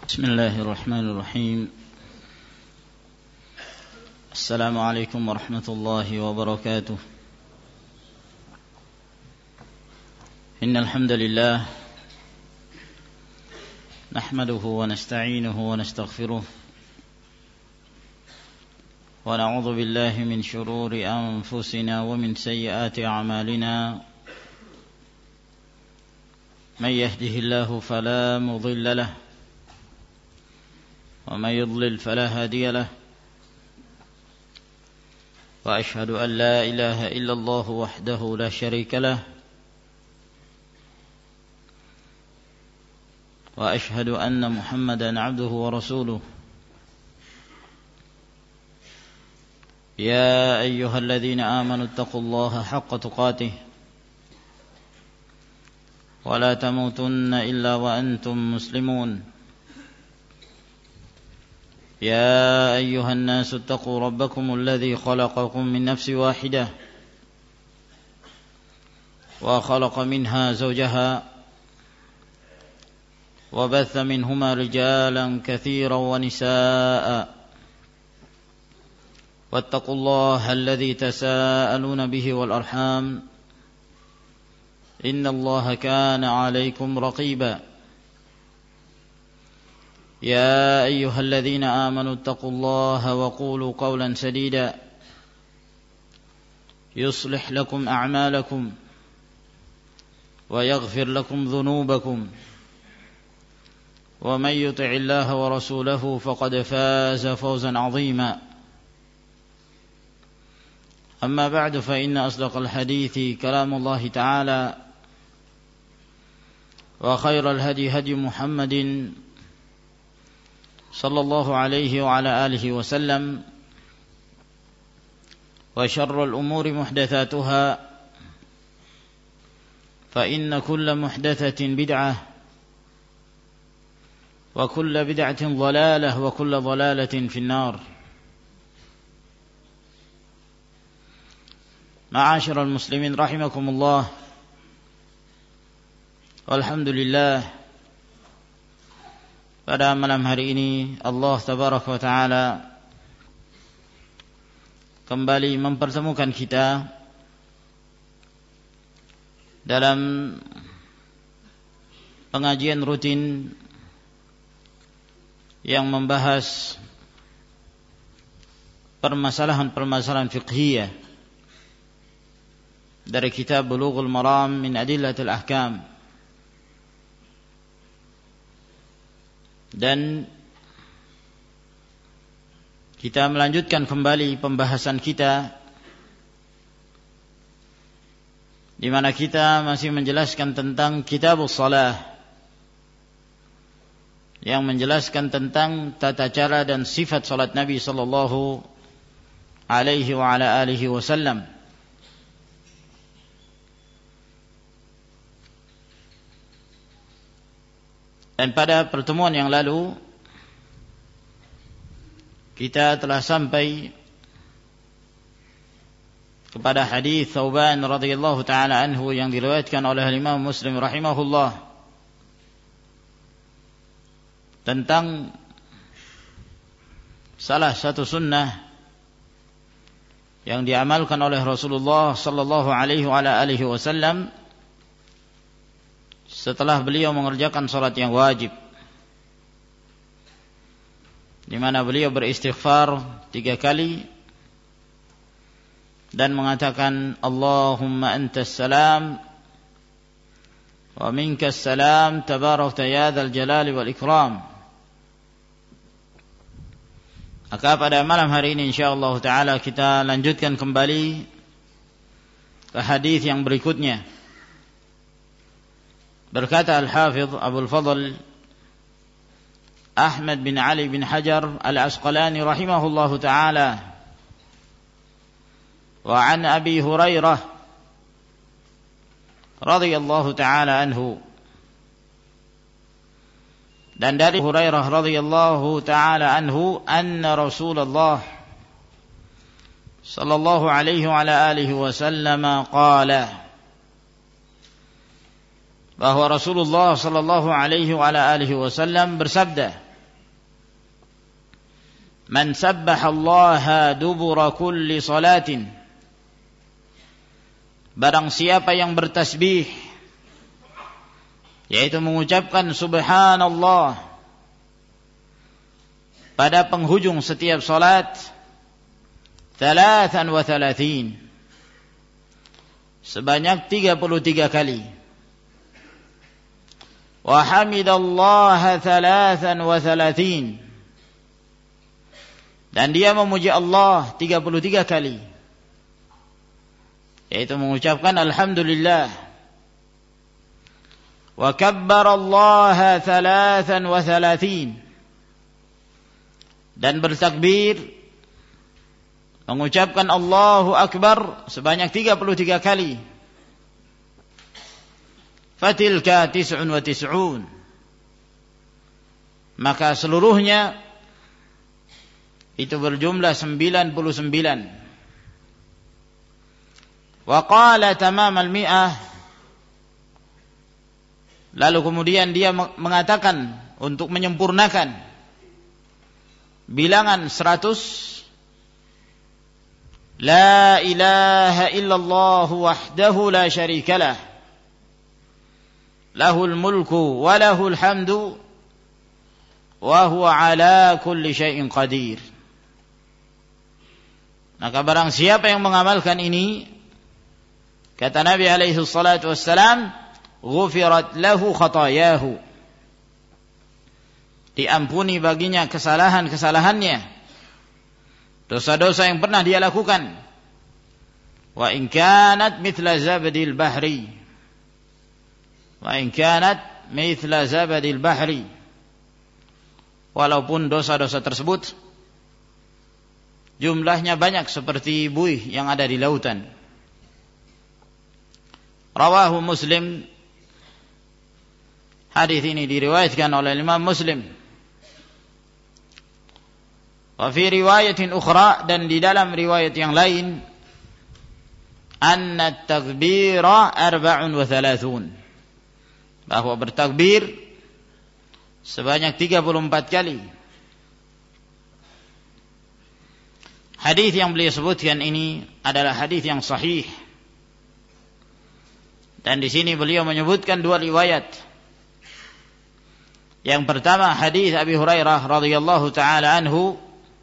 بسم الله الرحمن الرحيم. السلام عليكم ورحمة الله وبركاته. إن الحمد لله نحمده ونستعينه ونستغفره ونعوذ بالله من شرور أنفسنا ومن سيئات أعمالنا. من يهده الله فلا مضل له ومن يضلل فلا هادي له. وأشهد أن لا إله إلا الله وحده لا شريك له وأشهد أن محمدا عبده ورسوله. يا أيها الذين آمنوا اتقوا الله حق تقاته ولا تموتن إلا وأنتم مسلمون. يا أيها الناس اتقوا ربكم الذي خلقكم من نفس واحدة وخلق منها زوجها وبث منهما رجالا كثيرا ونساء واتقوا الله الذي تساءلون به والأرحام إن الله كان عليكم رقيبا. يا أيها الذين آمنوا اتقوا الله وقولوا قولا سديدا يصلح لكم أعمالكم ويغفر لكم ذنوبكم ومن يطع الله ورسوله فقد فاز فوزا عظيما. أما بعد فإن أصدق الحديث كلام الله تعالى وخير الهدي هدي محمد صلى الله عليه وعلى آله وسلم وشر الأمور محدثاتها فإن كل محدثة بدعة وكل بدعة ضلالة وكل ضلالة في النار. معاشر المسلمين رحمكم الله. Alhamdulillah, pada malam hari ini Allah Tabaraka wa Ta'ala kembali mempertemukan kita dalam pengajian rutin yang membahas permasalahan-permasalahan fiqhiyah dari kitab Bulughul Maram min Adillatil Ahkam. Dan kita melanjutkan kembali pembahasan kita di mana kita masih menjelaskan tentang Kitabus Shalah yang menjelaskan tentang tata cara dan sifat salat Nabi sallallahu alaihi wa ala alihi wasallam. Dan pada pertemuan yang lalu kita telah sampai kepada hadis Thauban radhiyallahu taala anhu yang diriwayatkan oleh Imam Muslim rahimahullah tentang salah satu sunnah yang diamalkan oleh Rasulullah sallallahu alaihi wa alihi wasallam setelah beliau mengerjakan salat yang wajib, di mana beliau beristighfar 3 kali dan mengatakan Allahumma antas salam wa minkas salam tabarakta ya dzal jalali wal ikram. Maka pada malam hari ini insyaallah taala kita lanjutkan kembali ke hadis yang berikutnya. Berkata Al-Hafidh Abul Fadl Ahmad bin Ali bin Hajar Al-Asqalani rahimahullahu ta'ala, wa an Abi Hurairah radhiyallahu ta'ala anhu, dan dari Hurairah radhiyallahu ta'ala anhu, anna Rasulullah sallallahu alaihi wa ala alihi wasallam qala, bahwa Rasulullah sallallahu alaihi wa ala alihi wasallam bersabda, Man sabbahallaha dubura kulli salatin. Barang siapa yang bertasbih, yaitu mengucapkan subhanallah pada penghujung setiap salat 33, sebanyak 33 kali. Wa hamidallaha 33, dan dia memuji Allah 33 kali, yaitu mengucapkan alhamdulillah. Wa kabbarallaha 33, dan bertakbir, mengucapkan Allahu Akbar sebanyak 33 kali. Fatilka 99, maka seluruhnya itu berjumlah 99. Wa qala tamam al-mi'ah, lalu kemudian dia mengatakan untuk menyempurnakan bilangan 100, la ilaha illallah wahdahu la syarikalah, lahul mulku wa lahul hamdu wa huwa ala kulli syai'in qadir. Maka barang siapa yang mengamalkan ini, kata Nabi alaihi salatu wassalam, ghufirat lahu khatayahu, diampuni baginya kesalahan-kesalahannya, dosa-dosa yang pernah dia lakukan. Wa in kanat mithla zabadil bahri, wa in kanat mithla zabadil bahri, walaupun dosa-dosa tersebut jumlahnya banyak seperti buih yang ada di lautan. Rawahu Muslim, hadis ini diriwayatkan oleh Imam Muslim. Wa fi riwayatin ukhra, dan di dalam riwayat yang lain, anna at-takbira 34, bahwa bertakbir sebanyak 34 kali. Hadis yang beliau sebutkan ini adalah hadis yang sahih. Dan di sini beliau menyebutkan dua riwayat. Yang pertama hadis Abi Hurairah radhiyallahu taala anhu,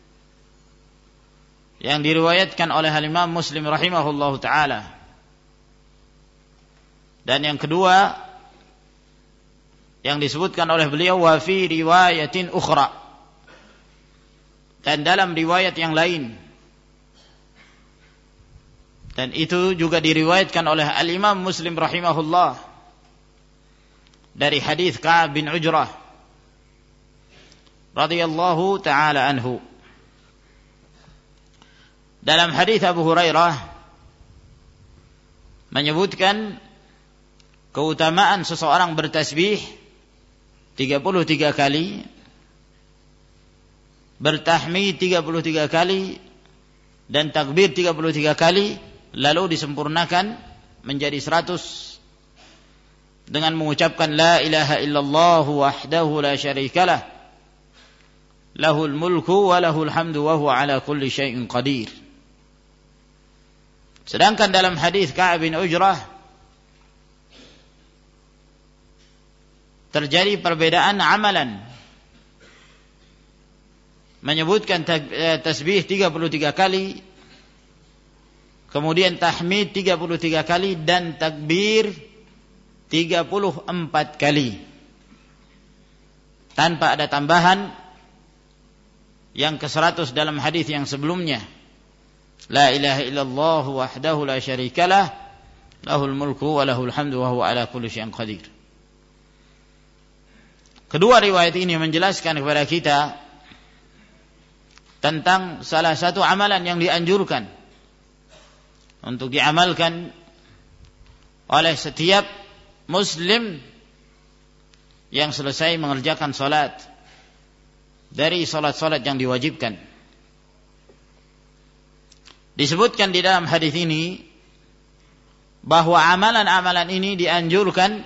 yang diriwayatkan oleh Imam Muslim rahimahullahu taala. Dan yang kedua yang disebutkan oleh beliau, wa fi riwayatin ukhra, dan dalam riwayat yang lain. Dan itu juga diriwayatkan oleh Al-Imam Muslim rahimahullah dari hadis Ka'ab bin Ujrah radhiyallahu taala anhu. Dalam hadis Abu Hurairah menyebutkan keutamaan seseorang bertasbih 33 kali, bertahmid 33 kali, dan takbir 33 kali, lalu disempurnakan menjadi 100 dengan mengucapkan la ilaha illallah wahdahu la syarikalah, lahul mulku wa lahul hamdu wa huwa ala kulli syai'in qadir. Sedangkan dalam hadis Ka'ab bin Ujrah terjadi perbedaan amalan. Menyebutkan tasbih 33 kali, kemudian tahmid 33 kali, dan takbir 34 kali, tanpa ada tambahan yang ke-100 dalam hadis yang sebelumnya. La ilaha illallah wahdahu la syarikalah, lahul mulku wa lahul hamdu wa huwa ala kulli syai'in qadir. Kedua riwayat ini menjelaskan kepada kita tentang salah satu amalan yang dianjurkan untuk diamalkan oleh setiap muslim yang selesai mengerjakan salat dari salat-salat yang diwajibkan. Disebutkan di dalam hadis ini bahwa amalan-amalan ini dianjurkan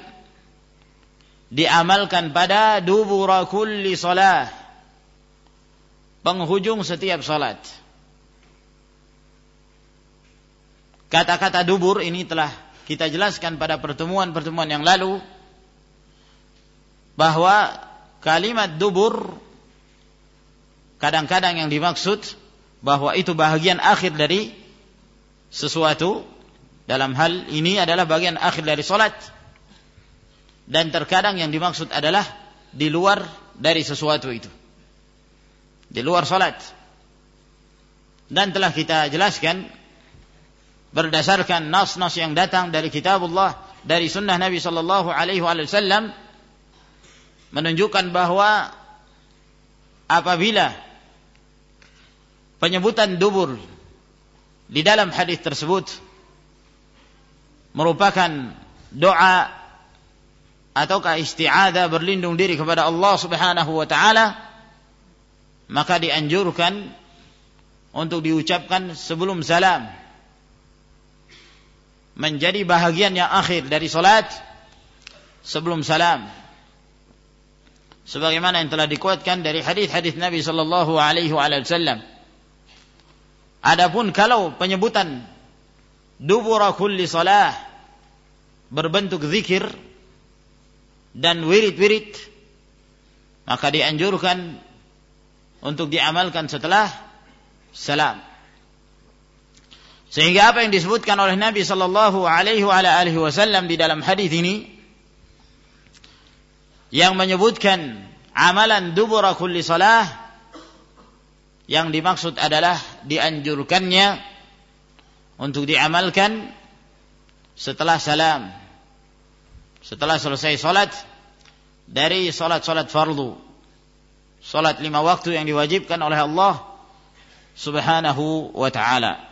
diamalkan pada dubura kulli salah, penghujung setiap salat. Kata-kata dubur ini telah kita jelaskan pada pertemuan-pertemuan yang lalu, bahwa kalimat dubur kadang-kadang yang dimaksud bahwa itu bahagian akhir dari sesuatu. Dalam hal ini adalah bagian akhir dari salat. Dan terkadang yang dimaksud adalah di luar dari sesuatu itu, di luar salat. Dan telah kita jelaskan berdasarkan nas-nas yang datang dari kitabullah, dari sunnah Nabi sallallahu alaihi wasallam, menunjukkan bahwa apabila penyebutan dubur di dalam hadis tersebut merupakan doa ataukah isti'adzah, berlindung diri kepada Allah Subhanahu wa taala, maka dianjurkan untuk diucapkan sebelum salam, menjadi bahagian yang akhir dari salat sebelum salam, sebagaimana yang telah dikuatkan dari hadis-hadis Nabi sallallahu alaihi wasallam. Adapun kalau penyebutan dubura kulli salah berbentuk zikir dan wirid-wirid, maka dianjurkan untuk diamalkan setelah salam. Sehingga apa yang disebutkan oleh Nabi sallallahu alaihi wasallam di dalam hadis ini, yang menyebutkan amalan dubura kulli salah, yang dimaksud adalah dianjurkannya untuk diamalkan setelah salam, setelah selesai salat dari salat-salat fardu, salat 5 waktu yang diwajibkan oleh Allah Subhanahu wa ta'ala.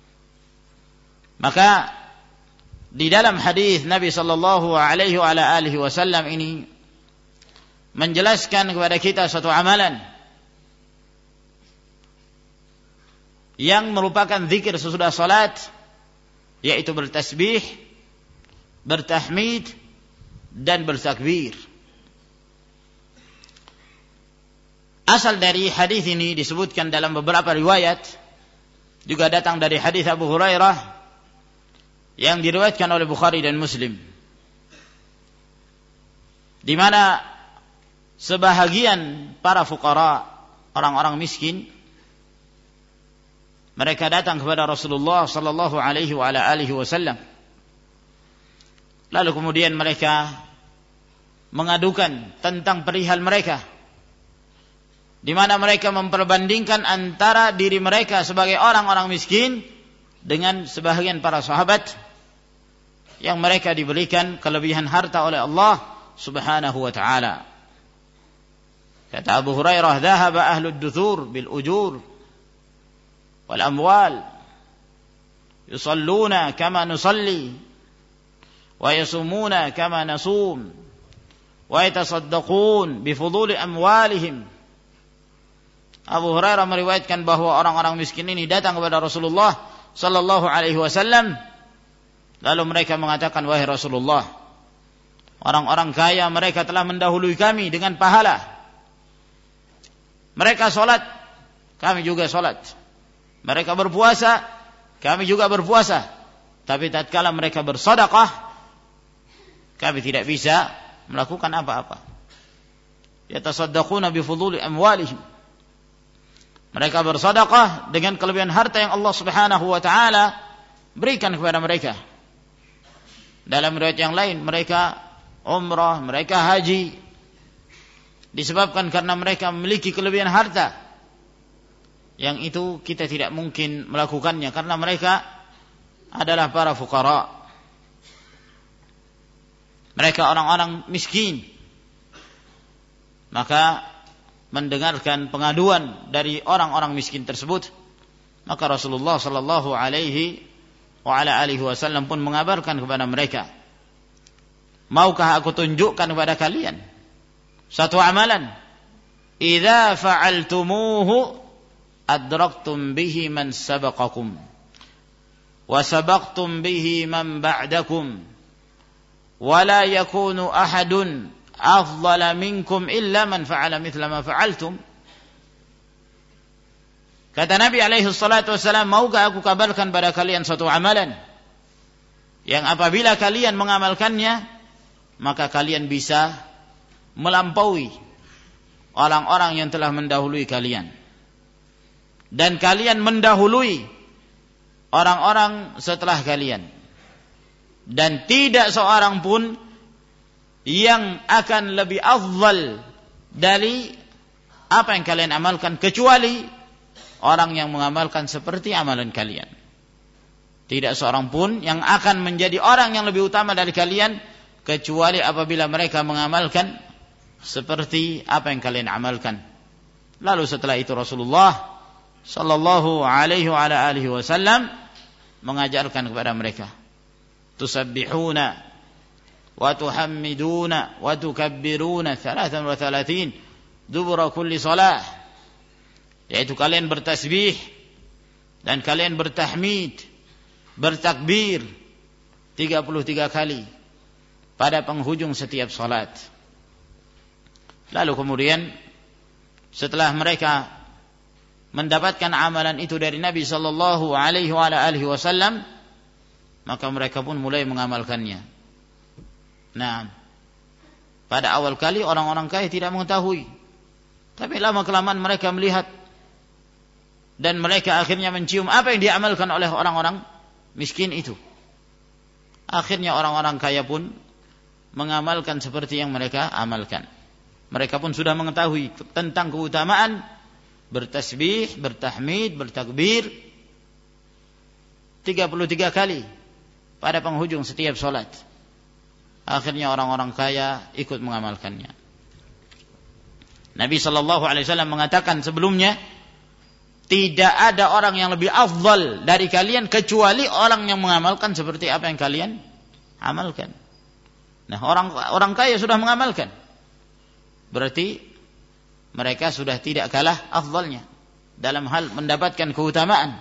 Maka di dalam hadis Nabi sallallahu alaihi wasallam ini menjelaskan kepada kita suatu amalan yang merupakan zikir sesudah salat, yaitu bertasbih, bertahmid dan bertakbir. Asal dari hadis ini disebutkan dalam beberapa riwayat, juga datang dari hadis Abu Hurairah yang diriwayatkan oleh Bukhari dan Muslim, di mana sebahagian para fuqara, orang-orang miskin, mereka datang kepada Rasulullah sallallahu alaihi wasallam. Lalu kemudian mereka mengadukan tentang perihal mereka, di mana mereka memperbandingkan antara diri mereka sebagai orang-orang miskin dengan sebahagian para sahabat yang mereka diberikan kelebihan harta oleh Allah Subhanahu wa ta'ala. Kata Abu Hurairah, "Dhahaba ahlud duthur bil ujur wal amwal yusalluna kama nusalli wa yasumuna kama nasum wa yatasaddaqun bi fuduli amwalihim." Abu Hurairah meriwayatkan bahwa orang-orang miskin ini datang kepada Rasulullah sallallahu alaihi wasallam, lalu mereka mengatakan, "Wahai Rasulullah, orang-orang kaya mereka telah mendahului kami dengan pahala. Mereka salat, kami juga salat. Mereka berpuasa, kami juga berpuasa. Tapi tatkala mereka bersedekah, kami tidak bisa melakukan apa-apa. Yatasaddaquna bi fuduli amwalihim." Mereka bersedekah dengan kelebihan harta yang Allah Subhanahu wa taala berikan kepada mereka. Dalam riwayat yang lain, mereka umrah, mereka haji, disebabkan karena mereka memiliki kelebihan harta, yang itu kita tidak mungkin melakukannya karena mereka adalah para fuqara. Mereka orang-orang miskin. Maka mendengarkan pengaduan dari orang-orang miskin tersebut, maka Rasulullah sallallahu alaihi wasallam pun mengabarkan kepada mereka, "Maukah aku tunjukkan kepada kalian satu amalan, idza fa'altumuhu adraktum bihi man sabaqakum wa sabaqtum bihi man ba'dakum wa la yakunu ahadun afdala minkum illa man fa'ala mithla ma fa'altum." Kata Nabi alaihi salatu wassalam, maukah aku kabarkan pada kalian suatu amalan yang apabila kalian mengamalkannya, maka kalian bisa melampaui orang-orang yang telah mendahului kalian. Dan kalian mendahului orang-orang setelah kalian. Dan tidak seorang pun yang akan lebih afdal dari apa yang kalian amalkan, kecuali orang yang mengamalkan seperti amalan kalian. Tidak seorang pun yang akan menjadi orang yang lebih utama dari kalian, kecuali apabila mereka mengamalkan seperti apa yang kalian amalkan. Lalu setelah itu Rasulullah sallallahu alaihi wa ala alihi wasallam mengajarkan kepada mereka, tusabbihuna wa tuhammiduna wa tukabbiruna 33 dubura kulli salah, yaitu kalian bertasbih dan kalian bertahmid, bertakbir 33 kali pada penghujung setiap salat. Lalu kemudian setelah mereka mendapatkan amalan itu dari Nabi sallallahu alaihi wasallam, maka mereka pun mulai mengamalkannya. Nah, pada awal kali orang-orang kaya tidak mengetahui, tapi lama kelamaan mereka melihat dan mereka akhirnya mencium apa yang diamalkan oleh orang-orang miskin itu. Akhirnya orang-orang kaya pun mengamalkan seperti yang mereka amalkan. Mereka pun sudah mengetahui tentang keutamaan bertasbih, bertahmid, bertakbir 33 kali pada penghujung setiap salat. Akhirnya orang-orang kaya ikut mengamalkannya. Nabi sallallahu alaihi wasallam mengatakan sebelumnya, tidak ada orang yang lebih afdal dari kalian kecuali orang yang mengamalkan seperti apa yang kalian amalkan. Nah, orang kaya sudah mengamalkan, berarti mereka sudah tidak kalah afdalnya dalam hal mendapatkan keutamaan.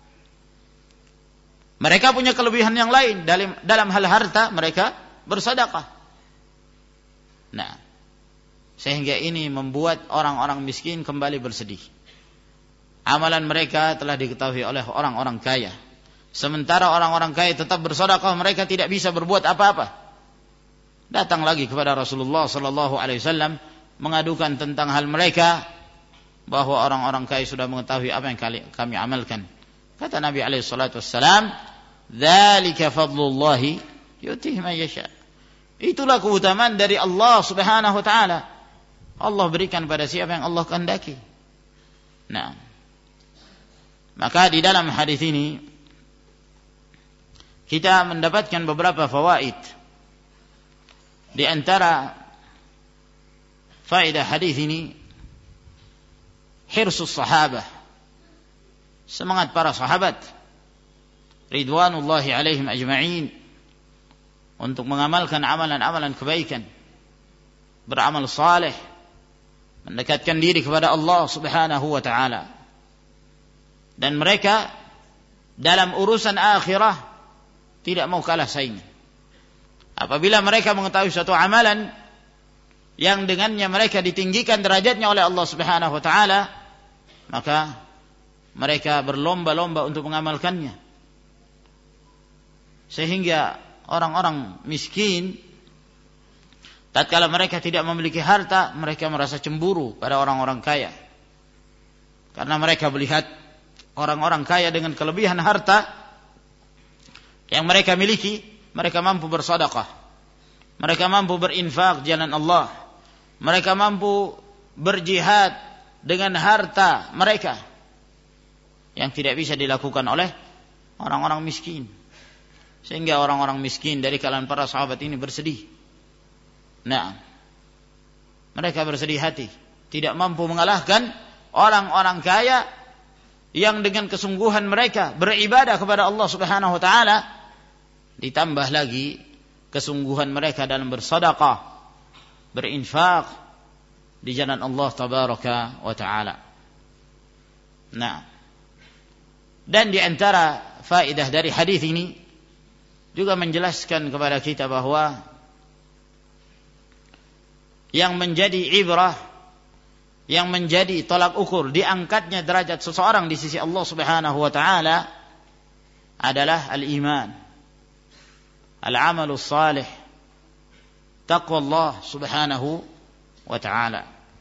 Mereka punya kelebihan yang lain dalam hal harta, mereka bersedekah. Nah, sehingga ini membuat orang-orang miskin kembali bersedih. Amalan mereka telah diketahui oleh orang-orang kaya. Sementara orang-orang kaya tetap bersedekah, mereka tidak bisa berbuat apa-apa. Datang lagi kepada Rasulullah sallallahu alaihi wasallam mengadukan tentang hal mereka, bahwa orang-orang kaya sudah mengetahui apa yang kami amalkan. Kata Nabi alaihi salatu wassalam, "Dzalika fadlullahi yu'tihi man yasha." Itulah keutamaan dari Allah Subhanahu wa taala. Allah berikan pada siapa yang Allah kehendaki. Nah, maka di dalam hadis ini kita mendapatkan beberapa fawaid. Di antara faedah hadis ini, hirsus sahabah, semangat para sahabat ridwanullahi alaihim ajma'in untuk mengamalkan amalan-amalan kebaikan, beramal saleh, mendekatkan diri kepada Allah Subhanahu wa taala. Dan mereka dalam urusan akhirah tidak mau kalah saing. Apabila mereka mengetahui suatu amalan yang dengannya mereka ditinggikan derajatnya oleh Allah Subhanahu wa taala, maka mereka berlomba-lomba untuk mengamalkannya. Sehingga orang-orang miskin, tatkala mereka tidak memiliki harta, mereka merasa cemburu pada orang-orang kaya. Karena mereka melihat orang-orang kaya dengan kelebihan harta yang mereka miliki, mereka mampu bersedekah, mereka mampu berinfak jalan Allah, mereka mampu berjihad dengan harta mereka yang tidak bisa dilakukan oleh orang-orang miskin. Sehingga orang-orang miskin dari kalangan para sahabat ini bersedih. Nah, mereka bersedih hati, tidak mampu mengalahkan orang-orang kaya yang dengan kesungguhan mereka beribadah kepada Allah Subhanahu wa taala, ditambah lagi kesungguhan mereka dalam bersedekah, berinfak di jalan Allah tabaraka wa taala. Nah, dan di antara faedah dari hadis ini juga menjelaskan kepada kita bahwa yang menjadi ibrah yang menjadi tolak ukur diangkatnya derajat seseorang di sisi Allah Subhanahu wa taala adalah al-iman, al-amalus salih, taqwa Allah Subhanahu wa taala.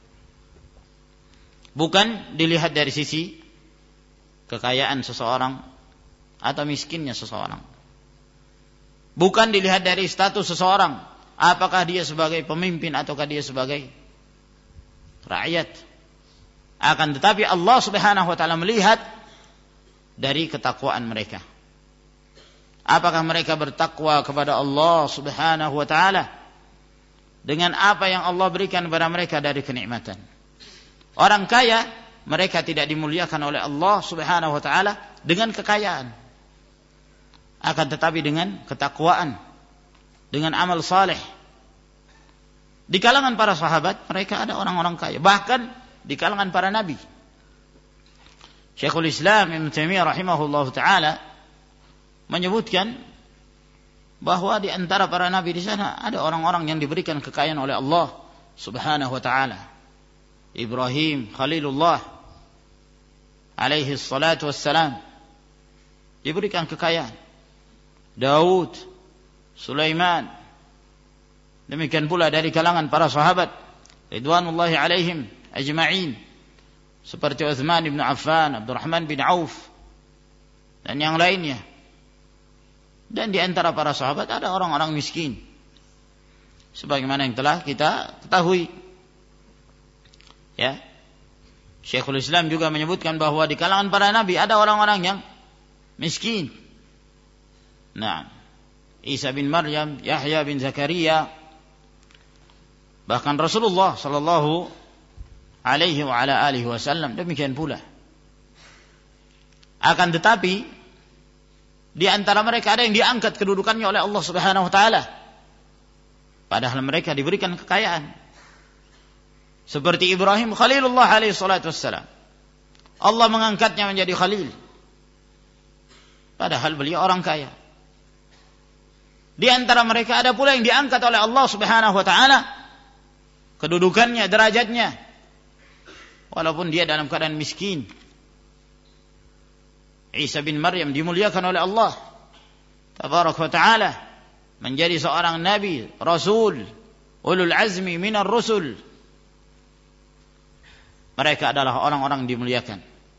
Bukan dilihat dari sisi kekayaan seseorang atau miskinnya seseorang. Bukan dilihat dari status seseorang, apakah dia sebagai pemimpin ataukah dia sebagai rakyat. Akan tetapi Allah Subhanahu wa taala melihat dari ketakwaan mereka. Apakah mereka bertakwa kepada Allah Subhanahu wa taala dengan apa yang Allah berikan kepada mereka dari kenikmatan. Orang kaya, mereka tidak dimuliakan oleh Allah Subhanahu wa taala dengan kekayaan, akan tetapi dengan ketakwaan, dengan amal saleh. Di kalangan para sahabat mereka ada orang-orang kaya, bahkan di kalangan para nabi. Syekhul Islam Ibnu Taimiyah rahimahullahu taala menyebutkan bahwa di antara para nabi di sana ada orang-orang yang diberikan kekayaan oleh Allah Subhanahu wa taala. Ibrahim Khalilullah alaihi salatu wassalam diberikan kekayaan. Daud, Sulaiman, demikian pula dari kalangan para sahabat ridwanullahi alaihim ajma'in, seperti Utsman bin Affan, Abdurrahman bin Auf dan yang lainnya. Dan di antara para sahabat ada orang-orang miskin, sebagaimana yang telah kita ketahui. Ya, Syekhul Islam juga menyebutkan bahwa di kalangan para nabi ada orang-orang yang miskin. Nah, Isa bin Maryam, Yahya bin Zakaria, bahkan Rasulullah sallallahu alaihi wa ala alihi wasallam demikian pula. Akan tetapi di antara mereka ada yang diangkat kedudukannya oleh Allah Subhanahu wa taala, padahal mereka diberikan kekayaan. Seperti Ibrahim Khalilullah alaihi salatu wassalam, Allah mengangkatnya menjadi khalil, padahal beliau orang kaya. Di antara mereka ada pula yang diangkat oleh Allah Subhanahu wa taala kedudukannya, derajatnya, walaupun dia dalam keadaan miskin. Isa bin Maryam dimuliakan oleh Allah tabaraka wa taala menjadi seorang nabi, rasul, ulul azmi minar rusul. Mereka adalah orang-orang dimuliakan.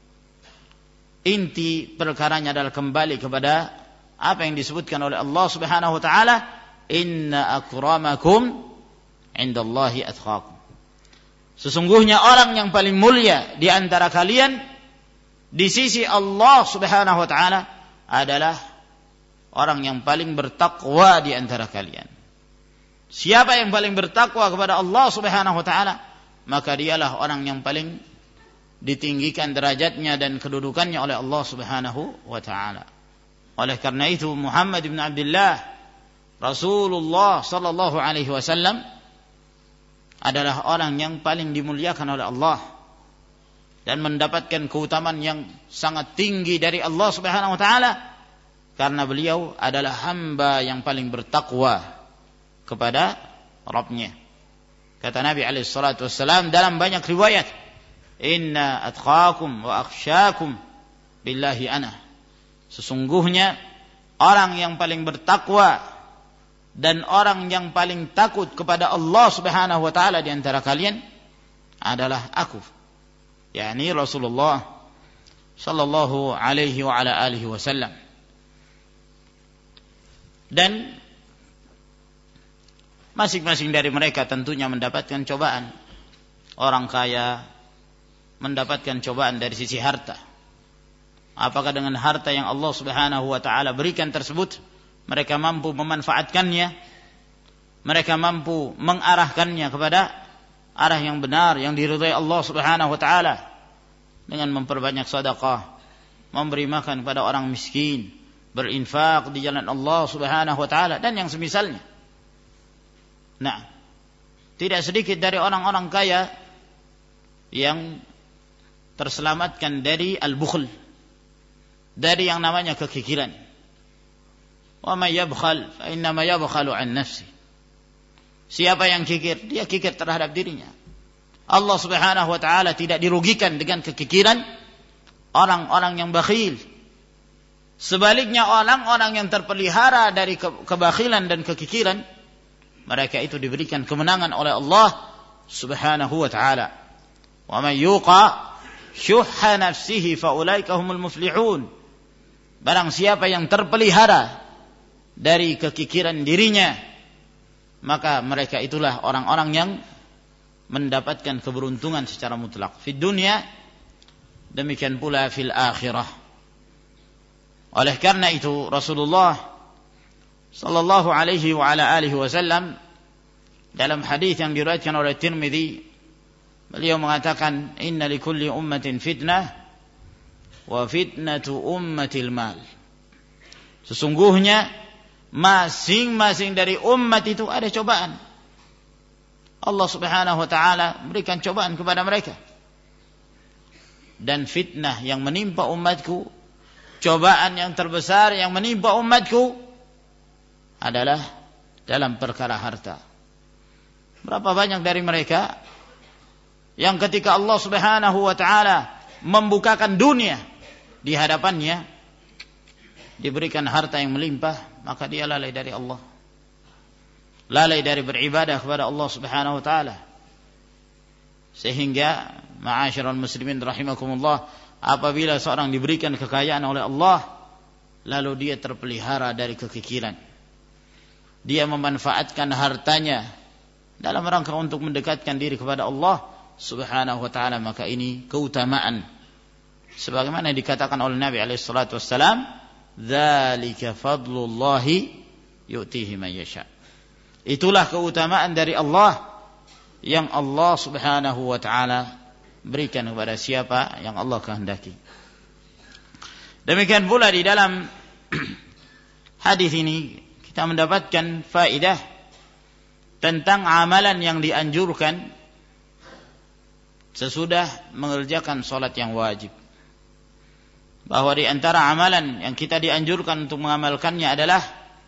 Inti perkaranya adalah kembali kepada apa yang disebutkan oleh Allah Subhanahu wa taala, inna akramakum indallahi atqakum. Sesungguhnya orang yang paling mulia di antara kalian di sisi Allah Subhanahu wa taala adalah orang yang paling bertakwa di antara kalian. Siapa yang paling bertakwa kepada Allah Subhanahu wa taala, maka dialah orang yang paling ditinggikan derajatnya dan kedudukannya oleh Allah Subhanahu wa taala. Oleh karena itu Muhammad bin Abdullah Rasulullah sallallahu alaihi wasallam adalah orang yang paling dimuliakan oleh Allah dan mendapatkan keutamaan yang sangat tinggi dari Allah Subhanahu wa taala karena beliau adalah hamba yang paling bertakwa kepada Rabb-Nya. Kata Nabi alaihi salatu wassalam dalam banyak riwayat, inna atqakum wa akhsyakum billahi ana. Sesungguhnya orang yang paling bertakwa dan orang yang paling takut kepada Allah Subhanahu wa taala di antara kalian adalah aku, yakni Rasulullah sallallahu alaihi wa ala alihi wasallam. Dan masing-masing dari mereka tentunya mendapatkan cobaan. Orang kaya mendapatkan cobaan dari sisi harta. Apakah dengan harta yang Allah Subhanahu wa taala berikan tersebut mereka mampu memanfaatkannya, mereka mampu mengarahkannya kepada arah yang benar yang diridhai Allah Subhanahu wa taala dengan memperbanyak sedekah, memberi makan kepada orang miskin, berinfak di jalan Allah Subhanahu wa taala dan yang semisalnya. Nah, tidak sedikit dari orang-orang kaya yang terselamatkan dari al-bukhl, dari yang namanya kekikiran. Wa may yabkhal fa innama yabkhalu an nafsi. Siapa yang kikir, dia kikir terhadap dirinya. Allah Subhanahu wa taala tidak dirugikan dengan kekikiran orang-orang yang bakhil. Sebaliknya orang-orang yang terpelihara dari kebakhilan dan kekikiran, mereka itu diberikan kemenangan oleh Allah Subhanahu wa taala. Wa may yuqa syuhha nafsihi fa ulaika humul muflihun. Barang siapa yang terpelihara dari kekikiran dirinya, maka mereka itulah orang-orang yang mendapatkan keberuntungan secara mutlak di dunia, demikian pula fil akhirah. Oleh karena itu Rasulullah sallallahu alaihi wa ala alihi wasallam dalam hadis yang diriwayatkan oleh Tirmidzi, beliau mengatakan, inna likulli ummatin fitnah wa fitnatu ummatil mal. Sesungguhnya masing-masing dari umat itu ada cobaan. Allah Subhanahu wa taala berikan cobaan kepada mereka. Dan fitnah yang menimpa umatku, cobaan yang terbesar yang menimpa umatku adalah dalam perkara harta. Berapa banyak dari mereka yang ketika Allah Subhanahu wa taala membukakan dunia di hadapannya, diberikan harta yang melimpah, maka dia lalai dari Allah. Lalai dari beribadah kepada Allah Subhanahu wa taala. Sehingga ma'asyiral muslimin rahimakumullah, apabila seorang diberikan kekayaan oleh Allah, lalu dia terpelihara dari kekikiran, dia memanfaatkan hartanya dalam rangka untuk mendekatkan diri kepada Allah Subhanahu wa taala, maka ini keutamaan sebagaimana dikatakan oleh Nabi alaihi salatu wassalam, dzalika fadlullahi yu'tihi man yasha. Itulah keutamaan dari Allah yang Allah Subhanahu wa taala berikan kepada siapa yang Allah kehendaki. Demikian pula di dalam hadis ini kita mendapatkan faedah tentang amalan yang dianjurkan sesudah mengerjakan salat yang wajib. Bahwa di antara amalan yang kita dianjurkan untuk mengamalkannya adalah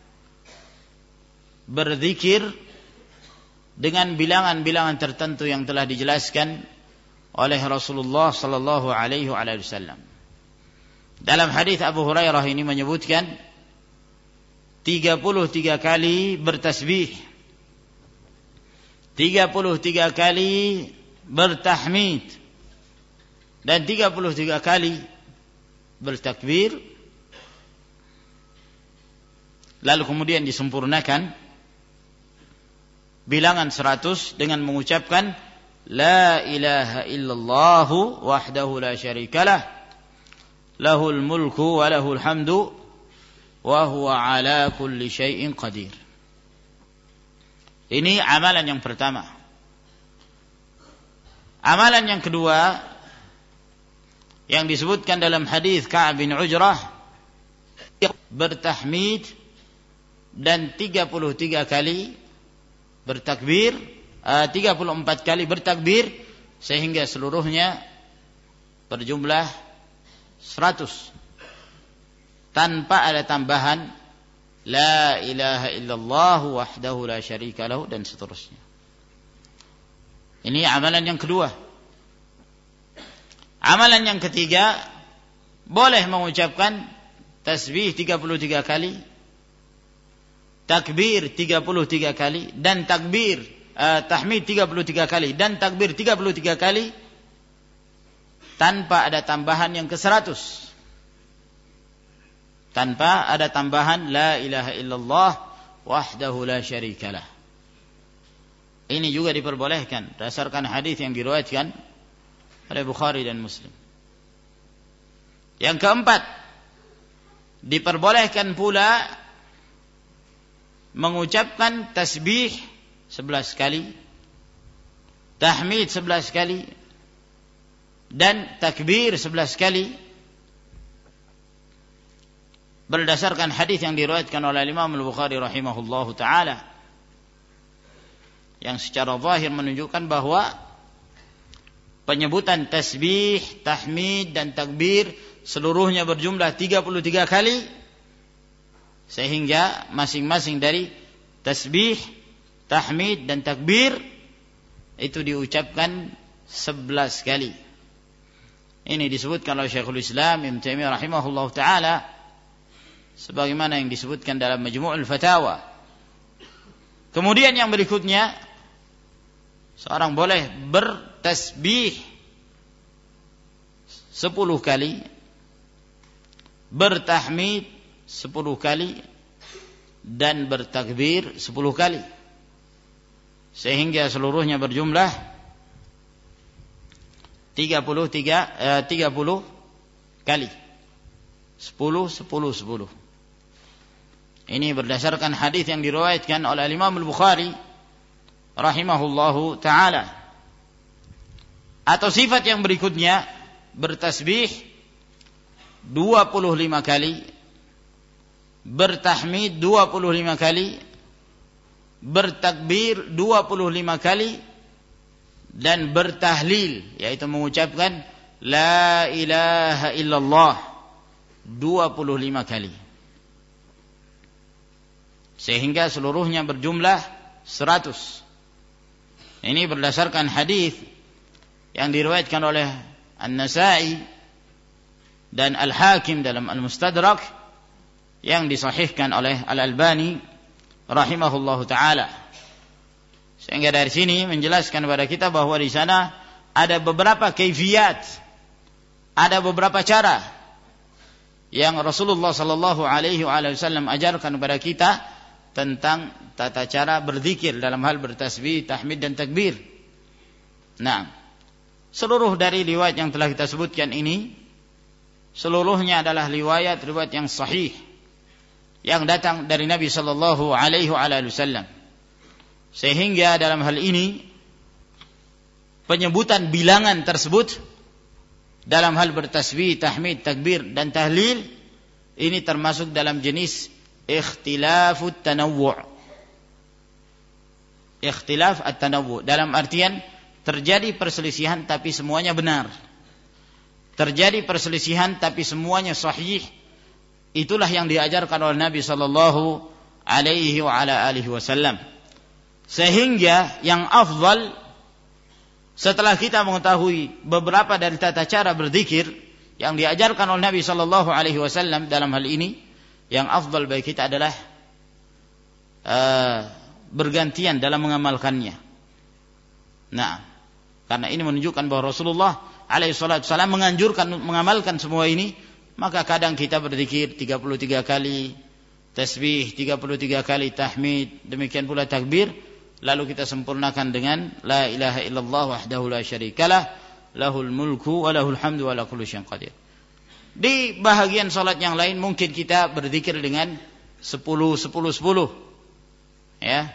berzikir dengan bilangan-bilangan tertentu yang telah dijelaskan oleh Rasulullah sallallahu alaihi wasallam. Dalam hadis Abu Hurairah ini menyebutkan 33 kali bertasbih, 33 kali bertahmid, dan 33 kali bertakbir. Lalu kemudian disempurnakan bilangan 100 dengan mengucapkan la ilaha illallah wahdahu la syarikalah lahul mulku wa lahul hamdu wa huwa ala kulli syai'in qadir. Ini amalan yang pertama. Amalan yang kedua yang disebutkan dalam hadis Ka'ab bin Ujrah, bertahmid dan 33 kali bertakbir, 34 kali bertakbir, sehingga seluruhnya berjumlah 100 tanpa ada tambahan la ilaha illallah wahdahu la syarika lahu dan seterusnya. Ini amalan yang kedua. Amalan yang ketiga, boleh mengucapkan tasbih 33 kali, takbir 33 kali, dan tahmid 33 kali, dan takbir 33 kali tanpa ada tambahan yang ke-100. Tanpa ada tambahan la ilaha illallah wahdahu la syarikalah. Ini juga diperbolehkan berdasarkan hadis yang diriwayatkan oleh Bukhari dan Muslim. Yang keempat, diperbolehkan pula mengucapkan tasbih 11 kali, tahmid 11 kali, dan takbir 11 kali, berdasarkan hadis yang diriwayatkan oleh Imam Al-Bukhari rahimahullahu taala, yang secara zahir menunjukkan bahwa penyebutan tasbih, tahmid dan takbir seluruhnya berjumlah 33 kali, sehingga masing-masing dari tasbih, tahmid dan takbir itu diucapkan 11 kali. Ini disebutkan oleh Syekhul Islam Ibnu Taimiyah rahimahullahu taala sebagaimana yang disebutkan dalam Majmu'ul Fatawa. Kemudian yang berikutnya, seorang boleh bertasbih 10 kali, bertahmid 10 kali, dan bertakbir 10 kali, sehingga seluruhnya berjumlah 30 kali. 10. Ini berdasarkan hadis yang diriwayatkan oleh Imam Al-Bukhari rahimahullahu taala. Atau sifat yang berikutnya, bertasbih 25 kali, bertahmid 25 kali, bertakbir 25 kali, dan bertahlil, yaitu mengucapkan la ilaha illallah 25 kali, sehingga seluruhnya berjumlah 100. Ini berdasarkan hadis yang diriwayatkan oleh An-Nasa'i dan Al-Hakim dalam Al-Mustadrak, yang disahihkan oleh Al-Albani rahimahullahu taala. Sehingga dari sini menjelaskan kepada kita bahwa di sana ada beberapa kaifiyat, ada beberapa cara yang Rasulullah sallallahu alaihi wasallam ajarkan kepada kita tentang tata cara berzikir dalam hal bertasbih, tahmid, dan takbir. Nah, seluruh dari riwayat yang telah kita sebutkan ini, seluruhnya adalah riwayat yang sahih yang datang dari Nabi sallallahu alaihi wasallam. Sehingga dalam hal ini penyebutan bilangan tersebut dalam hal bertasbih, tahmid, takbir, dan tahlil ini termasuk dalam jenis ikhtilafut tanawwu'. Ikhtilaf at-tanawwu' dalam artian terjadi perselisihan tapi semuanya benar. Terjadi perselisihan tapi semuanya sahih. Itulah yang diajarkan oleh Nabi sallallahu alaihi wasallam. Sehingga yang afdal setelah kita mengetahui beberapa dari tata cara berzikir yang diajarkan oleh Nabi sallallahu alaihi wasallam dalam hal ini, yang afdal bagi kita adalah bergantian dalam mengamalkannya. Nah, karena ini menunjukkan bahwa Rasulullah alaihi wasallam menganjurkan mengamalkan semua ini, maka kadang kita berzikir 33 kali, tasbih 33 kali, tahmid, demikian pula takbir, lalu kita sempurnakan dengan la ilaha illallah wahdahu la syarikalah, lahul mulku wa lahul hamdu wa ala kulli syai'in qadir. Di bahagian salat yang lain mungkin kita berzikir dengan 10 ya.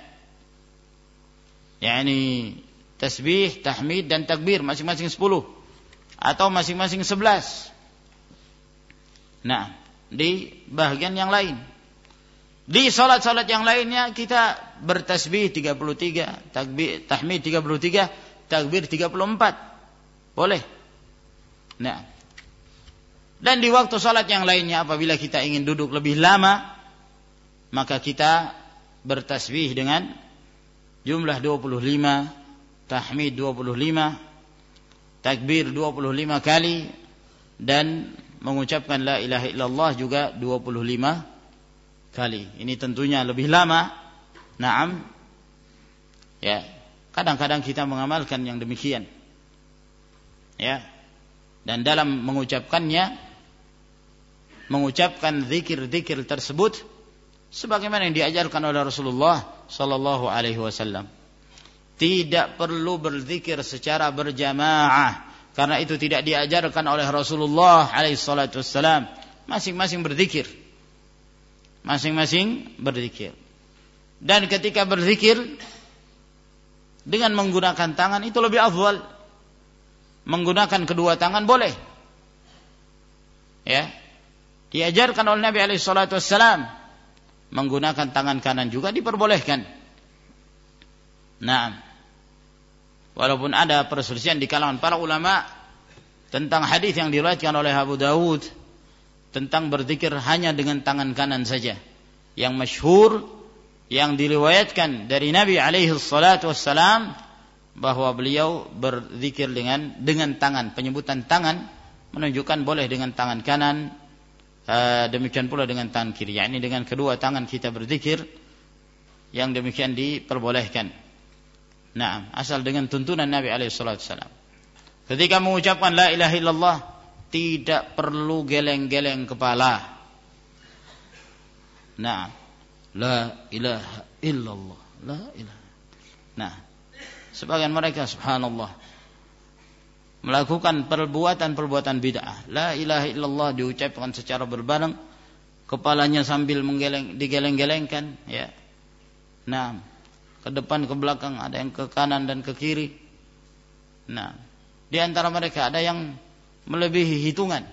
Yani tasbih, tahmid, dan takbir masing-masing 10 atau masing-masing 11. Nah, di bahagian yang lain, di salat-salat yang lainnya kita bertasbih 33, tahmid 33, takbir 34. Boleh. Nah, dan di waktu salat yang lainnya apabila kita ingin duduk lebih lama, maka kita bertasbih dengan jumlah 25, tahmid 25, takbir 25 kali, dan mengucapkan la ilaha illallah juga 25 kali. Ini tentunya lebih lama. Naam. Ya, kadang-kadang kita mengamalkan yang demikian. Ya. Dan dalam mengucapkannya, mengucapkan zikir-zikir tersebut sebagaimana yang diajarkan oleh Rasulullah sallallahu alaihi wasallam. Tidak perlu berzikir secara berjamaah, karena itu tidak diajarkan oleh Rasulullah alaihi salatu wassalam. Masing-masing berzikir. Masing-masing berzikir. Dan ketika berzikir dengan menggunakan tangan itu lebih afdal. Menggunakan kedua tangan boleh. Ya. Diajarkan oleh Nabi alaihi salatu wassalam. Menggunakan tangan kanan juga diperbolehkan. Nah, walaupun ada perselisihan di kalangan para ulama tentang hadis yang diriwayatkan oleh Abu Dawud tentang berzikir hanya dengan tangan kanan saja. Yang masyhur yang diriwayatkan dari Nabi alaihi salatu wassalam bahwa beliau berzikir dengan tangan, penyebutan tangan menunjukkan boleh dengan tangan kanan, demikian pula dengan tangan kiri, yakni dengan kedua tangan kita berzikir, yang demikian diperbolehkan. Nah, asal dengan tuntunan Nabi alaihi wasallam. Ketika mengucapkan la ilaha illallah tidak perlu geleng-geleng kepala. Nah, la ilaha illallah, la ilaha. Nah, sebagian mereka subhanallah melakukan perbuatan-perbuatan bid'ah. La ilaha illallah diucapkan secara berbareng, kepalanya sambil digeleng-gelengkan, ya. Nah, ke depan ke belakang, ada yang ke kanan dan ke kiri. Nah, di antara mereka ada yang melebihi hitungan.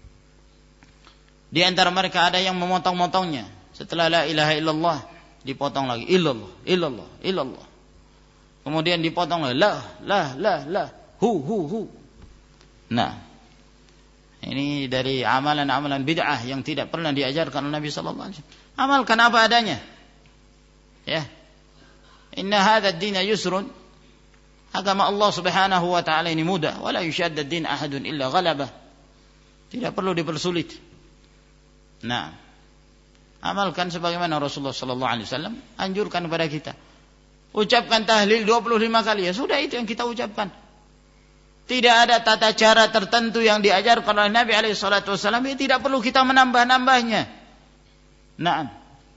Di antara mereka ada yang memotong-motongnya. Setelah la ilaha illallah dipotong lagi illallah, illallah, illallah. Kemudian dipotong lagi la, hu. Nah, ini dari amalan-amalan bid'ah yang tidak pernah diajarkan oleh Nabi sallallahu alaihi wasallam. Amalkan apa adanya. Ya. Inna hadzal din yusrun. Agama Allah Subhanahu wa taala ini mudah, wala yushadda ad-din ahadun illa ghalabah. Tidak perlu dipersulit. Nah, amalkan sebagaimana Rasulullah sallallahu alaihi wasallam anjurkan kepada kita. Ucapkan tahlil 25 kali, ya sudah itu yang kita ucapkan. Tidak ada tata cara tertentu yang diajarkan oleh Nabi alaihi salatu wasallam, ya tidak perlu kita menambah-nambahnya. Nah,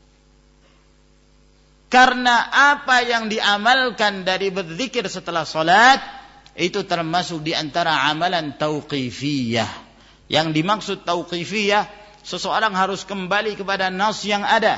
karena apa yang diamalkan dari berzikir setelah salat itu termasuk di antara amalan tauqifiyah. Yang dimaksud tauqifiyah, seseorang harus kembali kepada nas yang ada.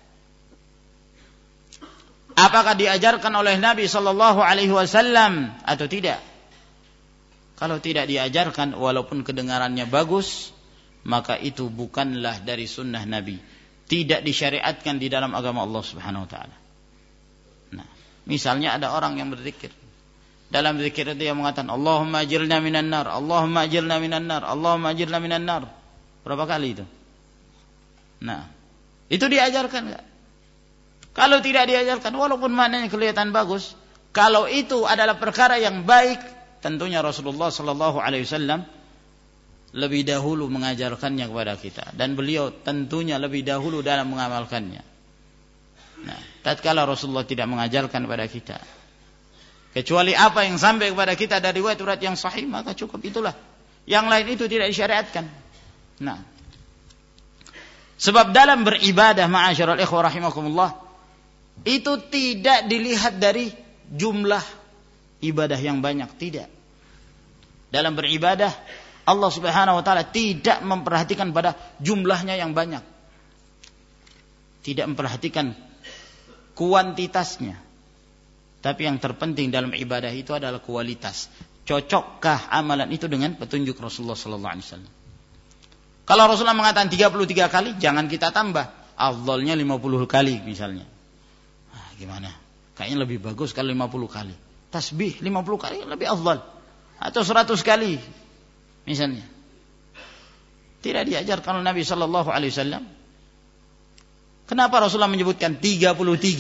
Apakah diajarkan oleh Nabi sallallahu alaihi wasallam atau tidak? Kalau tidak diajarkan walaupun kedengarannya bagus, maka itu bukanlah dari sunnah Nabi. Tidak disyariatkan di dalam agama Allah Subhanahu wa taala. Nah, misalnya ada orang yang berzikir. Dalam zikir itu dia mengatakan Allahumma ajirna minan nar, Allahumma ajirna minan nar, Allahumma ajirna minan nar. Berapa kali itu? Nah, itu diajarkan enggak? Kalau tidak diajarkan, walaupun maknanya kelihatan bagus, kalau itu adalah perkara yang baik, tentunya Rasulullah sallallahu alaihi wasallam lebih dahulu mengajarkannya kepada kita, dan beliau tentunya lebih dahulu dalam mengamalkannya. Nah, tatkala Rasulullah tidak mengajarkan kepada kita, kecuali apa yang sampai kepada kita dari riwayat yang sahih, maka cukup itulah. Yang lain itu tidak disyariatkan. Nah, sebab dalam beribadah ma'asyiral ikhwah rahimakumullah, itu tidak dilihat dari jumlah ibadah yang banyak, tidak. Dalam beribadah Allah Subhanahu wa taala tidak memperhatikan pada jumlahnya yang banyak. Tidak memperhatikan kuantitasnya. Tapi yang terpenting dalam ibadah itu adalah kualitas. Cocokkah amalan itu dengan petunjuk Rasulullah sallallahu alaihi wasallam? Kalau Rasulullah mengatakan 33 kali, jangan kita tambah. Afdhalnya 50 kali misalnya. Nah, gimana? Kayaknya lebih bagus kalau 50 kali. Tasbih 50 kali lebih afdal. Atau 100 kali misalnya. Tidak diajarkan oleh Nabi sallallahu alaihi wasallam. Kenapa Rasulullah menyebutkan 33?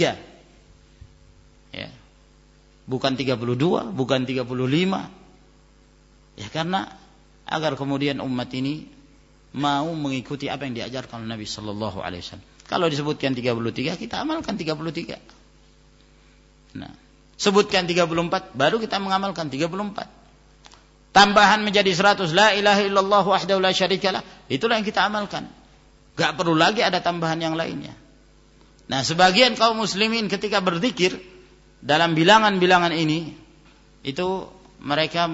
Ya. Bukan 32, bukan 35. Ya, karena agar kemudian umat ini mau mengikuti apa yang diajarkan oleh Nabi sallallahu alaihi wasallam. Kalau disebutkan 33, kita amalkan 33. Nah, sebutkan 34, baru kita mengamalkan 34. Tambahan menjadi 100, la ilaha illallah wahdahu la syarikalah, itulah yang kita amalkan. Gak perlu lagi ada tambahan yang lainnya. Nah, sebagian kaum muslimin ketika berzikir dalam bilangan-bilangan ini, itu mereka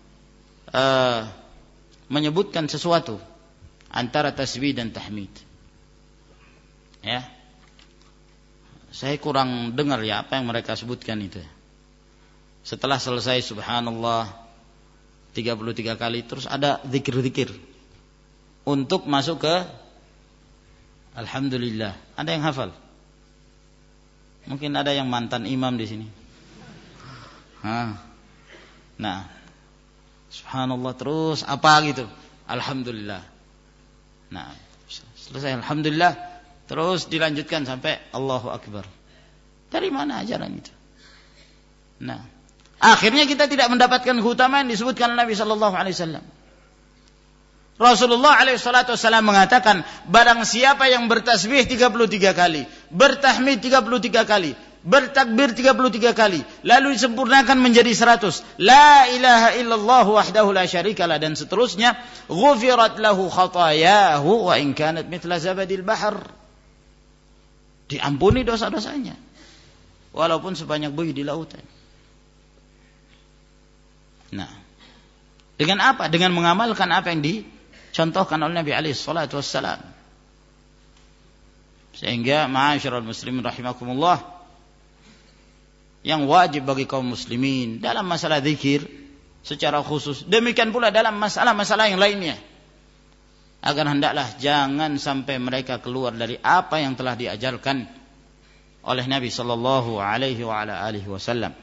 menyebutkan sesuatu antara tasbih dan tahmid. Ya, saya kurang dengar ya apa yang mereka sebutkan itu. Setelah selesai subhanallah 33 kali, terus ada zikir-zikir untuk masuk ke alhamdulillah. Ada yang hafal? Mungkin ada yang mantan imam di sini. Nah, subhanallah terus apa gitu? Alhamdulillah. Nah, selesai alhamdulillah, terus dilanjutkan sampai Allahu Akbar. Dari mana ajaran itu? Nah, Akhirnya kita tidak mendapatkan keutamaan disebutkan oleh Nabi sallallahu alaihi wasallam. Rasulullah alaihi salatu wasallam mengatakan, barang siapa yang bertasbih 33 kali, bertahmid 33 kali, bertakbir 33 kali, lalu disempurnakan menjadi 100, la ilaha illallah wahdahu la syarikalah, dan seterusnya, ghufirat lahu khatayahu wa in kanat mithla zabadil bahr. Diampuni dosa-dosanya walaupun sebanyak buih di lautan. Nah, dengan apa? Dengan mengamalkan apa yang dicontohkan oleh Nabi alaihi salatu wassalam. Sehingga ma'asyiral muslimin rahimakumullah, yang wajib bagi kaum muslimin dalam masalah zikir secara khusus, demikian pula dalam masalah-masalah yang lainnya, agar hendaklah jangan sampai mereka keluar dari apa yang telah diajarkan oleh Nabi sallallahu alaihi wa ala alihi wasallam.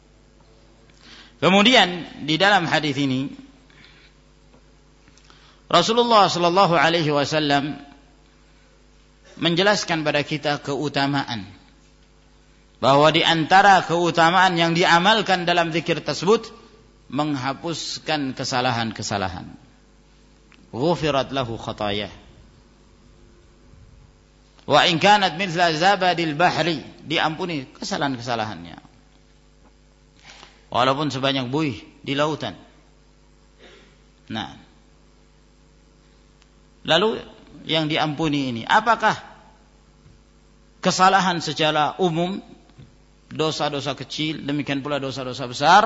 Kemudian di dalam hadis ini Rasulullah sallallahu alaihi wasallam menjelaskan pada kita keutamaan, bahwa di antara keutamaan yang diamalkan dalam zikir tersebut menghapuskan kesalahan-kesalahan. Ghufirat lahu khatayah wa in kanat mithla zabadil bahri, diampuni kesalahan-kesalahannya walaupun sebanyak buih di lautan. Nah, lalu yang diampuni ini apakah kesalahan secara umum, dosa-dosa kecil, demikian pula dosa-dosa besar,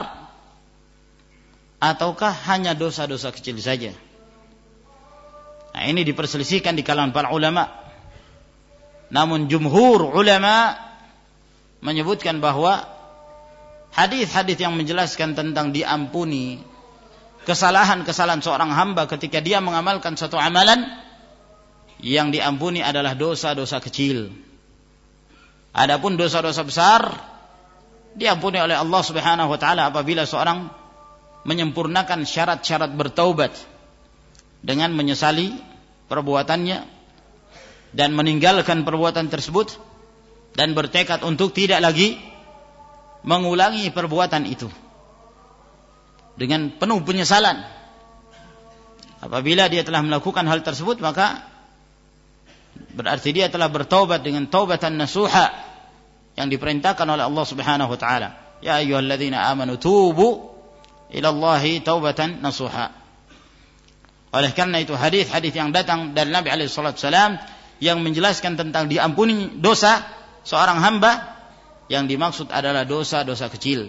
ataukah hanya dosa-dosa kecil saja? Nah, ini diperselisihkan di kalangan para ulama. Namun jumhur ulama menyebutkan bahwa hadis-hadis yang menjelaskan tentang diampuni kesalahan-kesalahan seorang hamba ketika dia mengamalkan satu amalan, yang diampuni adalah dosa-dosa kecil. Adapun dosa-dosa besar diampuni oleh Allah Subhanahu wa taala apabila seorang menyempurnakan syarat-syarat bertaubat dengan menyesali perbuatannya dan meninggalkan perbuatan tersebut dan bertekad untuk tidak lagi mengulangi perbuatan itu dengan penuh penyesalan. Apabila dia telah melakukan hal tersebut, maka berarti dia telah bertaubat dengan taubatan nasuha yang diperintahkan oleh Allah Subhanahu wa taala. Ya ayyuhalladzina amanu tubu ila Allahi taubatan nasuha. Oleh karena itu hadis-hadis yang datang dari Nabi alaihi salatu wasallam yang menjelaskan tentang diampuni dosa seorang hamba, yang dimaksud adalah dosa-dosa kecil.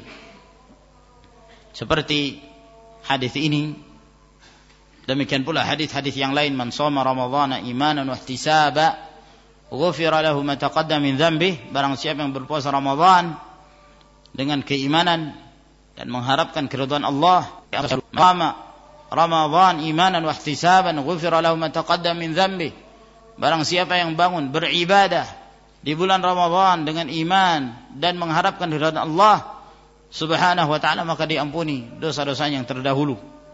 Seperti hadis ini, demikian pula hadis-hadis yang lain, man shoma ramadhana imanan wa ihtisaba ghufira lahu ma taqaddama min dhanbihi, barang siapa yang berpuasa Ramadan dengan keimanan dan mengharapkan keridhaan Allah, Ramadan imanan wa ihtisaban ghufira lahu ma taqaddama min dhanbihi, barang siapa yang bangun beribadah di bulan Ramadan dengan iman dan mengharapkan keridhaan Allah Subhanahu wa taala, maka diampuni dosa-dosanya yang terdahulu.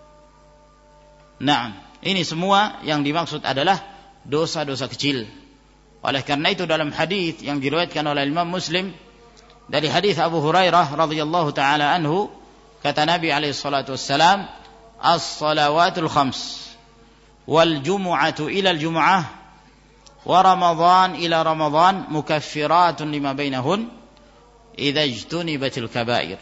Nah, ini semua yang dimaksud adalah dosa-dosa kecil. Oleh karena itu dalam hadis yang diriwayatkan oleh Imam Muslim dari hadis Abu Hurairah radhiyallahu taala anhu, kata Nabi alaihi salatu wassalam, as-salawatul khams wal jumu'atu ila al-jumu'ah wa ramadhan ila ramadhan mukaffiratun lima bainahun idza ijtunibatil kaba'ir.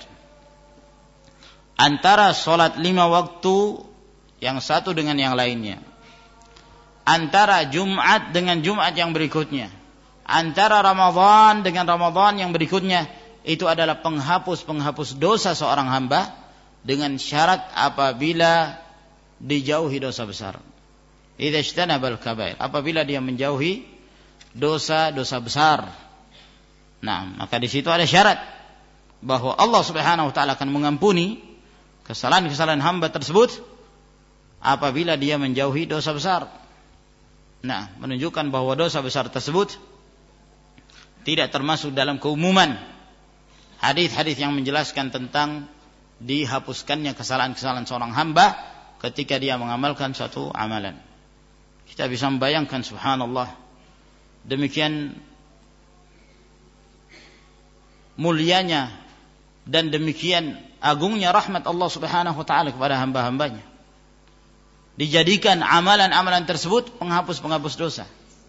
Antara salat 5 waktu yang satu dengan yang lainnya, antara Jumat dengan Jumat yang berikutnya, antara Ramadan dengan Ramadan yang berikutnya, itu adalah penghapus dosa seorang hamba dengan syarat apabila dijauhi dosa besar. Idza ijtanabal kabair, apabila dia menjauhi dosa-dosa besar. Nah, maka di situ ada syarat bahwa Allah Subhanahu wa taala akan mengampuni kesalahan-kesalahan hamba tersebut apabila dia menjauhi dosa besar. Nah, menunjukkan bahwa dosa besar tersebut tidak termasuk dalam keumuman hadis-hadis yang menjelaskan tentang dihapuskannya kesalahan-kesalahan seorang hamba ketika dia mengamalkan suatu amalan. Kita bisa membayangkan, subhanallah, demikian mulianya dan demikian agungnya rahmat Allah Subhanahu wa taala kepada hamba-hambanya. Dijadikan amalan-amalan tersebut penghapus-penghapus dosa.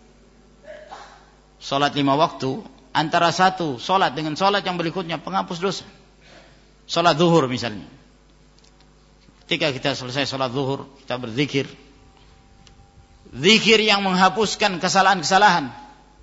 Salat 5 waktu, antara satu salat dengan salat yang berikutnya penghapus dosa. Salat zuhur misalnya. Ketika kita selesai salat zuhur, kita berzikir. Zikir yang menghapuskan kesalahan-kesalahan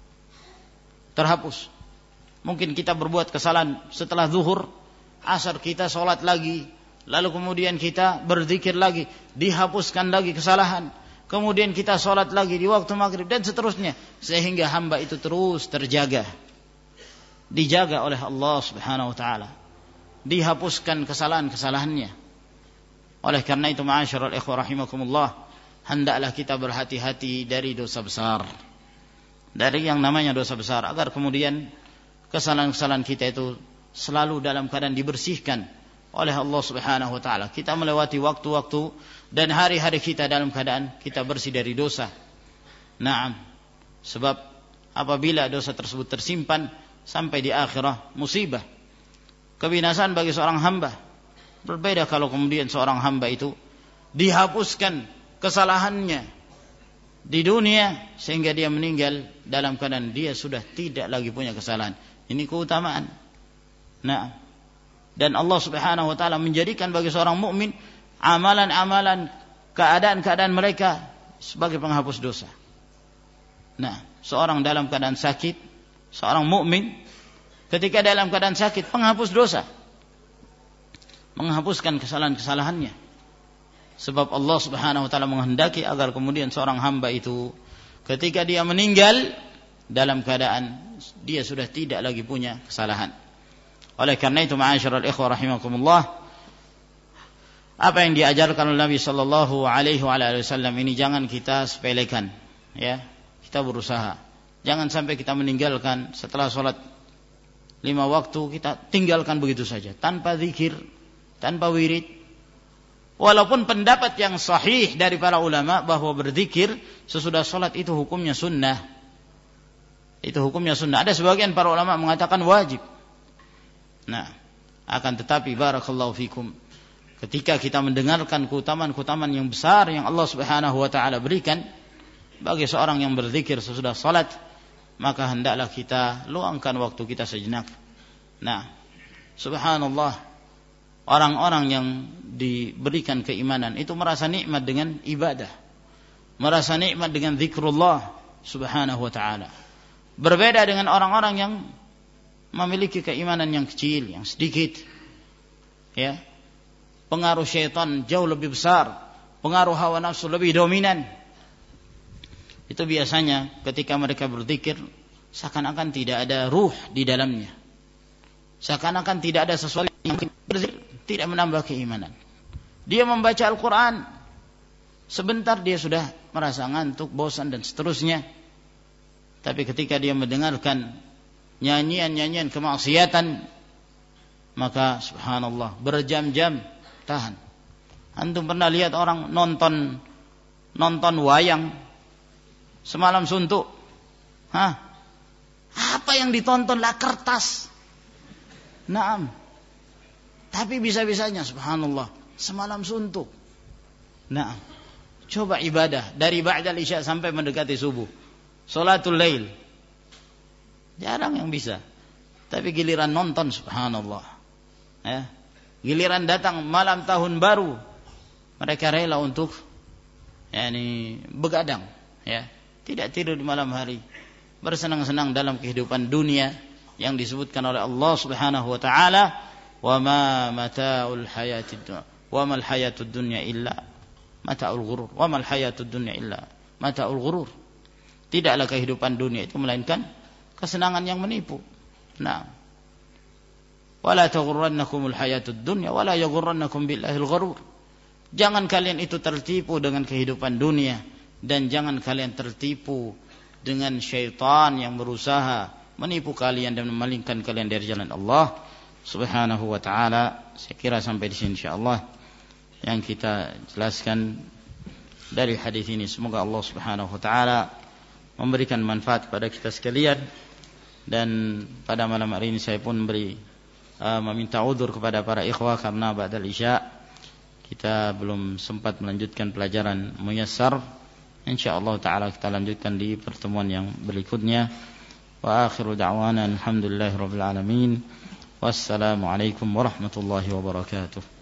terhapus. Mungkin kita berbuat kesalahan setelah zuhur, asar kita salat lagi, lalu kemudian kita berzikir lagi, dihapuskan lagi kesalahan. Kemudian kita salat lagi di waktu maghrib dan seterusnya, sehingga hamba itu terus terjaga, dijaga oleh Allah Subhanahu wa taala, dihapuskan kesalahan-kesalahannya. Oleh karena itu ma'asyiral ikhwah rahimakumullah, hendaklah kita berhati-hati dari dosa besar, dari yang namanya dosa besar, agar kemudian kesalahan-kesalahan kita itu selalu dalam keadaan dibersihkan oleh Allah Subhanahu wa taala. Kita melewati waktu-waktu dan hari-hari kita dalam keadaan kita bersih dari dosa. Naam. Sebab apabila dosa tersebut tersimpan sampai di akhirah, musibah, kebinasaan bagi seorang hamba. Berbeda kalau kemudian seorang hamba itu dihapuskan kesalahannya di dunia sehingga dia meninggal dalam keadaan dia sudah tidak lagi punya kesalahan. Ini keutamaan. Nah, dan Allah Subhanahu wa taala menjadikan bagi seorang mukmin amalan-amalan, keadaan-keadaan mereka sebagai penghapus dosa. Nah, seorang dalam keadaan sakit, seorang mukmin ketika dalam keadaan sakit penghapus dosa, menghapuskan kesalahan-kesalahannya. Sebab Allah Subhanahu wa taala menghendaki agar kemudian seorang hamba itu ketika dia meninggal dalam keadaan dia sudah tidak lagi punya kesalahan. Oleh karena itu ma'asyiral ikhwah rahimakumullah, apa yang diajarkan oleh Nabi sallallahu alaihi wasallam ini jangan kita sepelekan, ya. Kita berusaha jangan sampai kita meninggalkan setelah salat 5 waktu kita tinggalkan begitu saja tanpa zikir, tanpa wirid. Walaupun pendapat yang sahih dari para ulama bahwa berzikir sesudah salat itu hukumnya sunnah. Itu hukumnya sunnah. Ada sebagian para ulama mengatakan wajib. Nah, akan tetapi barakallahu fikum, ketika kita mendengarkan keutamaan-keutamaan yang besar yang Allah Subhanahu wa taala berikan bagi seorang yang berzikir sesudah salat, maka hendaklah kita luangkan waktu kita sejenak. Nah, subhanallah, orang-orang yang diberikan keimanan itu merasa nikmat dengan ibadah, merasa nikmat dengan zikrullah Subhanahu wa taala. Berbeda dengan orang-orang yang memiliki keimanan yang kecil, yang sedikit, ya. Pengaruh syaitan jauh lebih besar, pengaruh hawa nafsu lebih dominan. Itu biasanya ketika mereka berzikir seakan-akan tidak ada ruh di dalamnya, seakan-akan tidak ada sesuatu yang berzikir tidak menambah keimanan. Dia membaca Al-Quran, sebentar dia sudah merasa ngantuk, bosan dan seterusnya. Tapi ketika dia mendengarkan nyanyian-nyanyian kemaksiatan, maka subhanallah berjam-jam tahan. Antum pernah lihat orang nonton wayang semalam suntuk? Apa yang ditonton lah kertas. Naam. Tapi bisa-bisanya subhanallah semalam suntuk. Naam. Coba ibadah dari ba'dal isya sampai mendekati subuh, salatul lail, jarang yang bisa. Tapi giliran nonton subhanallah, ya. Giliran datang malam tahun baru, mereka rela untuk begadang, ya. Tidak tidur di malam hari, bersenang-senang dalam kehidupan dunia yang disebutkan oleh Allah Subhanahu wa taala, "Wa ma mata'ul hayatid dunya, wa mal hayatud dunya illa mata'ul ghurur, wa mal hayatud dunya illa mata'ul ghurur." Tidaklah kehidupan dunia itu melainkan kesenangan yang menipu. Nah, wala taghurrannakumul hayatud dunya wala yaghurrannakum billahil ghurur. Jangan kalian itu tertipu dengan kehidupan dunia, dan jangan kalian tertipu dengan syaitan yang berusaha menipu kalian dan memalingkan kalian dari jalan Allah Subhanahu wa taala. Saya kira sampai di sini insyaallah yang kita jelaskan dari hadis ini. Semoga Allah Subhanahu wa taala memberikan manfaat kepada kita sekalian. Dan pada malam hari ini saya pun beri meminta udzur kepada para ikhwah karena ba'dal isya kita belum sempat melanjutkan pelajaran muyassar. Insyaallah taala kita lanjutkan di pertemuan yang berikutnya. Wa akhiru da'wana alhamdulillahirabbil alamin. Wassalamu alaikum warahmatullahi wabarakatuh.